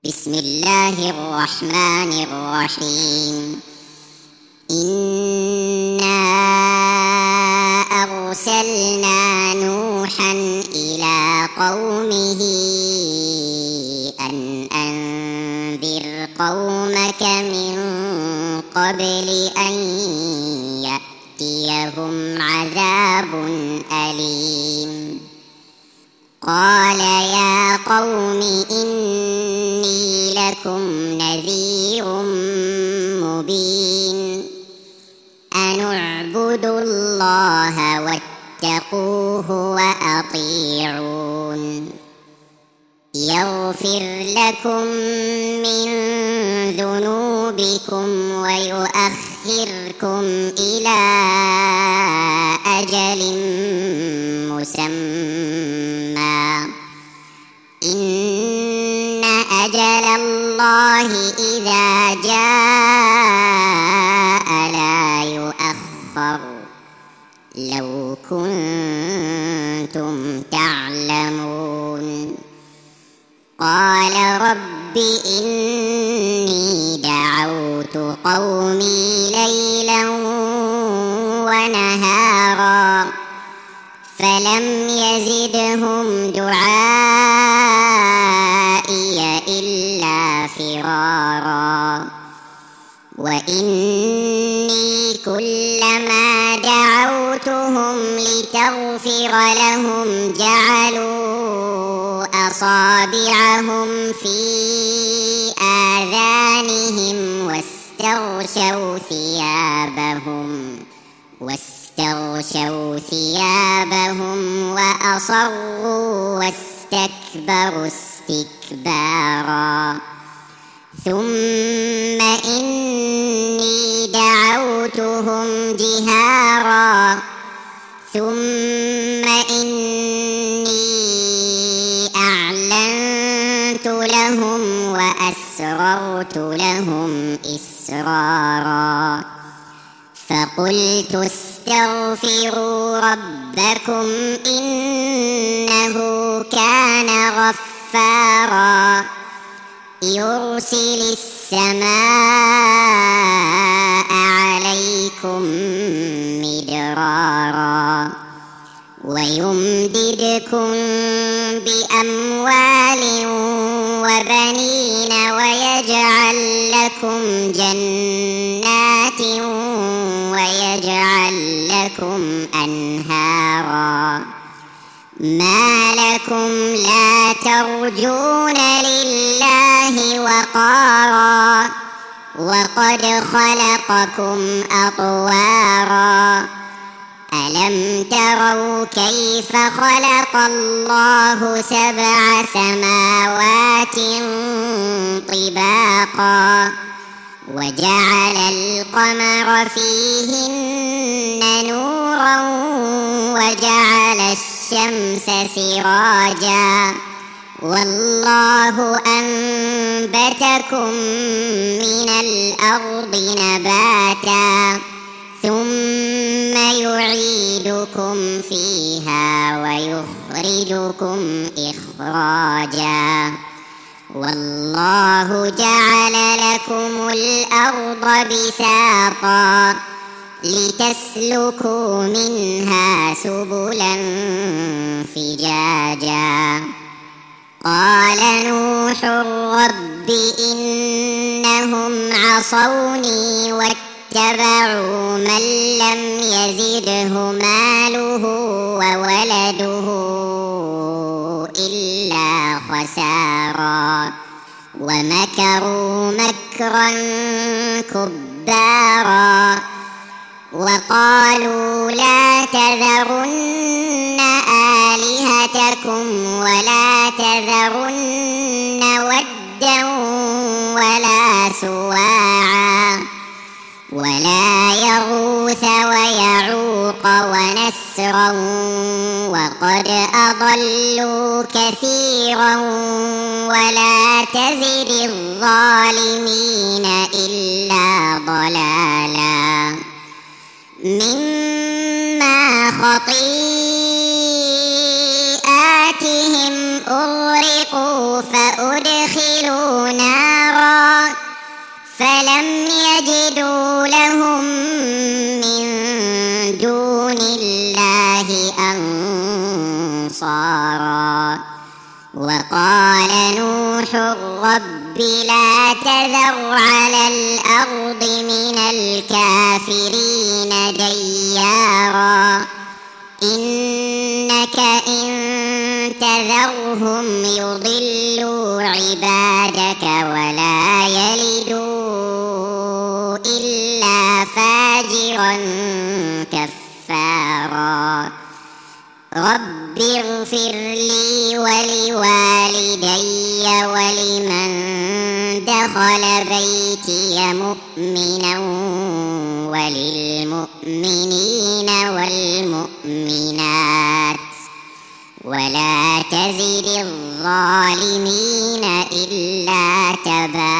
بسم الله الرحمن الرحيم. إنا أرسلنا نوحا إلى قومه أن أنذر قومك من قبل أن يأتيهم عذاب أليم. قال يا قوم إني لكم نذير مبين. أن اعبدوا الله واتقوه وأطيعون. يغفر لكم من ذنوبكم ويؤخركم إلى أجل مسمى. إن أجل الله إذا جاء لا يؤخر. لو كنتم تعلمون. قال رب إني دعوت قومي ليلا ونهارا فلم يزدهم دعائي إلا فرارا. وإني كلما دعوتهم لتغفر لهم جعلوا أصابعهم في آذانهم واستغشوا ثيابهم وأصروا واستكبروا استكبارا. ثم إني دعوتهم جهارا ثم إني أعلنت لهم وأسررت لهم إسرارا. فقلت استغفروا ربكم إنه كان غفارا. يرسل السماء عليكم مدرارا ويمددكم بأموال وبنين ويجعل لكم جنات ويجعل لكم أنهارا. ما لكم لا ترجون لله وقارا وقد خلقكم أطوارا. ألم تروا كيف خلق الله 7 سماوات طباقا وجعل القمر فيهن نورا وجعل الشمس سراجا. والله أنبتكم من الأرض نباتا ثم يعيدكم فيها ويخرجكم إخراجا. والله جعل لكم الأرض بساطا لتسلكوا منها سبلا فجاجا. قال نوح رب إنهم عصوني واتبعوا من لم يزده ماله وولده إلا خسارا. ومكروا مكرا كبارا وقالوا لا تذرن آلهتكم ولا تذرن ودا ولا سواعا ولا يغوث ويعوق ونسرا وقد أضلوا كثيرا ولا تزد الظالمين إلا ضلالا. مما خطيئاتهم أغرقوا فأدخلوا أدخلوا نارا فلم يجدوا لهم من دون الله أنصارا وقال نوح رب لا تذر على الأرض من الكافرين ديارا إنك إن تذرهم يضلوا عبادك ولا يلدوا إلا فاجرا كفارا رب اغفر لي ولوالدي ولمن دخل بيتي مؤمنا وللمؤمنين والمؤمنات ولا تزد الظالمين إلا تبارا.